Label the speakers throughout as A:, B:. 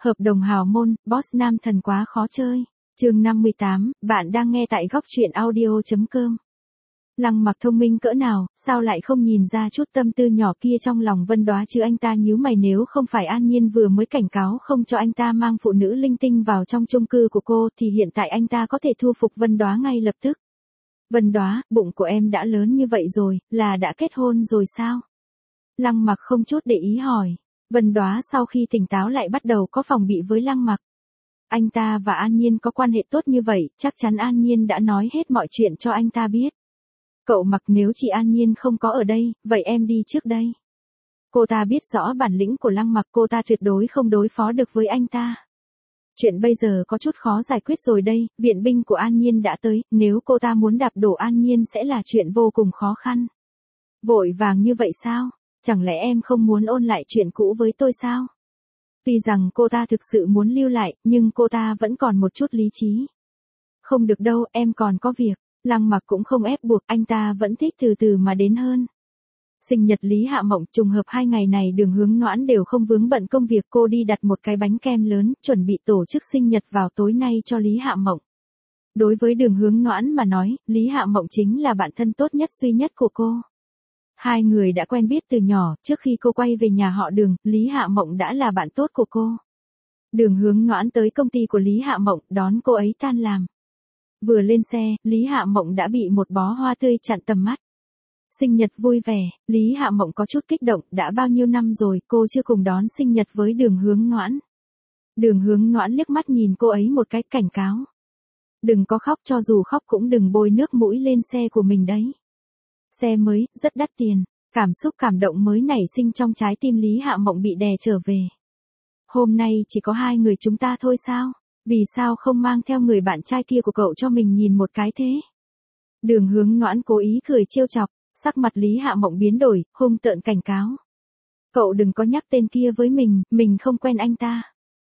A: Hợp đồng hào môn, boss nam thần quá khó chơi. Chương 58, bạn đang nghe tại góc truyện audio.com. Lăng Mặc thông minh cỡ nào, sao lại không nhìn ra chút tâm tư nhỏ kia trong lòng Vân Đóa chứ? Anh ta nhíu mày, nếu không phải An Nhiên vừa mới cảnh cáo không cho anh ta mang phụ nữ linh tinh vào trong chung cư của cô thì hiện tại anh ta có thể thu phục Vân Đóa ngay lập tức. Vân Đóa, bụng của em đã lớn như vậy rồi, là đã kết hôn rồi sao? Lăng Mặc không chút để ý hỏi. Vân Đóa sau khi tỉnh táo lại bắt đầu có phòng bị với Lăng Mặc. Anh ta và An Nhiên có quan hệ tốt như vậy, chắc chắn An Nhiên đã nói hết mọi chuyện cho anh ta biết. Cậu Mặc, nếu chị An Nhiên không có ở đây, vậy em đi trước đây. Cô ta biết rõ bản lĩnh của Lăng Mặc, cô ta tuyệt đối không đối phó được với anh ta. Chuyện bây giờ có chút khó giải quyết rồi đây, viện binh của An Nhiên đã tới, nếu cô ta muốn đạp đổ An Nhiên sẽ là chuyện vô cùng khó khăn. Vội vàng như vậy sao? Chẳng lẽ em không muốn ôn lại chuyện cũ với tôi sao? Tuy rằng cô ta thực sự muốn lưu lại, nhưng cô ta vẫn còn một chút lý trí. Không được đâu, em còn có việc. Lăng Mặc cũng không ép buộc, anh ta vẫn thích từ từ mà đến hơn. Sinh nhật Lý Hạ Mộng, trùng hợp 2 ngày này Đường Hướng Noãn đều không vướng bận công việc, cô đi đặt một cái bánh kem lớn, chuẩn bị tổ chức sinh nhật vào tối nay cho Lý Hạ Mộng. Đối với Đường Hướng Noãn mà nói, Lý Hạ Mộng chính là bạn thân tốt nhất duy nhất của cô. Hai người đã quen biết từ nhỏ, trước khi cô quay về nhà họ Đường, Lý Hạ Mộng đã là bạn tốt của cô. Đường Hướng Noãn tới công ty của Lý Hạ Mộng, đón cô ấy tan làm. Vừa lên xe, Lý Hạ Mộng đã bị một bó hoa tươi chặn tầm mắt. Sinh nhật vui vẻ, Lý Hạ Mộng có chút kích động, đã bao nhiêu năm rồi cô chưa cùng đón sinh nhật với Đường Hướng Noãn. Đường Hướng Noãn liếc mắt nhìn cô ấy một cái, cảnh cáo. Đừng có khóc, cho dù khóc cũng đừng bôi nước mũi lên xe của mình đấy. Xe mới, rất đắt tiền. Cảm xúc cảm động mới nảy sinh trong trái tim Lý Hạ Mộng bị đè trở về. Hôm nay chỉ có 2 người chúng ta thôi sao? Vì sao không mang theo người bạn trai kia của cậu cho mình nhìn một cái thế? Đường Hướng Noãn cố ý cười trêu chọc, sắc mặt Lý Hạ Mộng biến đổi, hung tợn cảnh cáo. Cậu đừng có nhắc tên kia với mình không quen anh ta.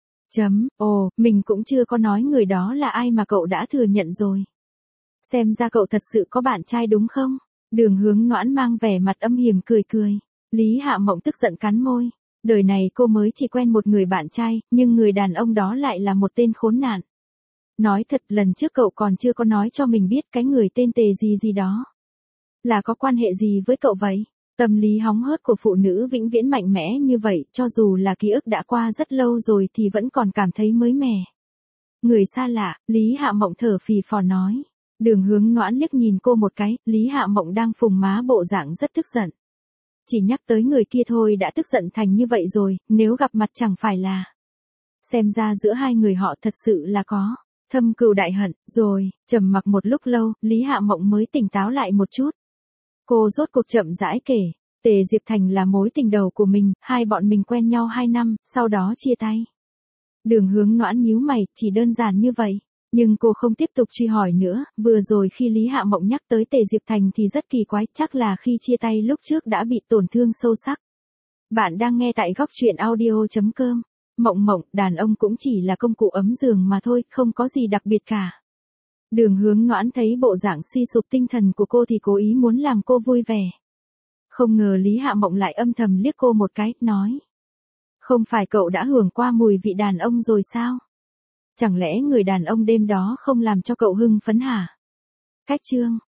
A: Ồ, mình cũng chưa có nói người đó là ai mà cậu đã thừa nhận rồi. Xem ra cậu thật sự có bạn trai đúng không? Đường Hướng Noãn mang vẻ mặt âm hiểm cười cười. Lý Hạ Mộng tức giận cắn môi. Đời này cô mới chỉ quen một người bạn trai, nhưng người đàn ông đó lại là một tên khốn nạn. Nói thật, lần trước cậu còn chưa có nói cho mình biết cái người tên Tề gì đó. Là có quan hệ gì với cậu vậy? Tâm lý hóng hớt của phụ nữ vĩnh viễn mạnh mẽ như vậy, cho dù là ký ức đã qua rất lâu rồi thì vẫn còn cảm thấy mới mẻ. Người xa lạ, Lý Hạ Mộng thở phì phò nói. Đường Hướng Noãn liếc nhìn cô một cái, Lý Hạ Mộng đang phùng má bộ dạng rất tức giận. Chỉ nhắc tới người kia thôi đã tức giận thành như vậy rồi, nếu gặp mặt chẳng phải là. Xem ra giữa hai người họ thật sự là có thâm cừu đại hận. Rồi, trầm mặc một lúc lâu, Lý Hạ Mộng mới tỉnh táo lại một chút. Cô rốt cuộc chậm rãi kể, Tề Diệp Thành là mối tình đầu của mình, hai bọn mình quen nhau 2 năm, sau đó chia tay. Đường Hướng Noãn nhíu mày, chỉ đơn giản như vậy. Nhưng cô không tiếp tục truy hỏi nữa, vừa rồi khi Lý Hạ Mộng nhắc tới Tề Diệp Thành thì rất kỳ quái, chắc là khi chia tay lúc trước đã bị tổn thương sâu sắc. Bạn đang nghe tại góc truyện audio.com. Mộng, đàn ông cũng chỉ là công cụ ấm giường mà thôi, không có gì đặc biệt cả. Đường Hướng Noãn thấy bộ dạng suy sụp tinh thần của cô thì cố ý muốn làm cô vui vẻ. Không ngờ Lý Hạ Mộng lại âm thầm liếc cô một cái, nói. Không phải cậu đã hưởng qua mùi vị đàn ông rồi sao? Chẳng lẽ người đàn ông đêm đó không làm cho cậu hưng phấn hả? Cách chương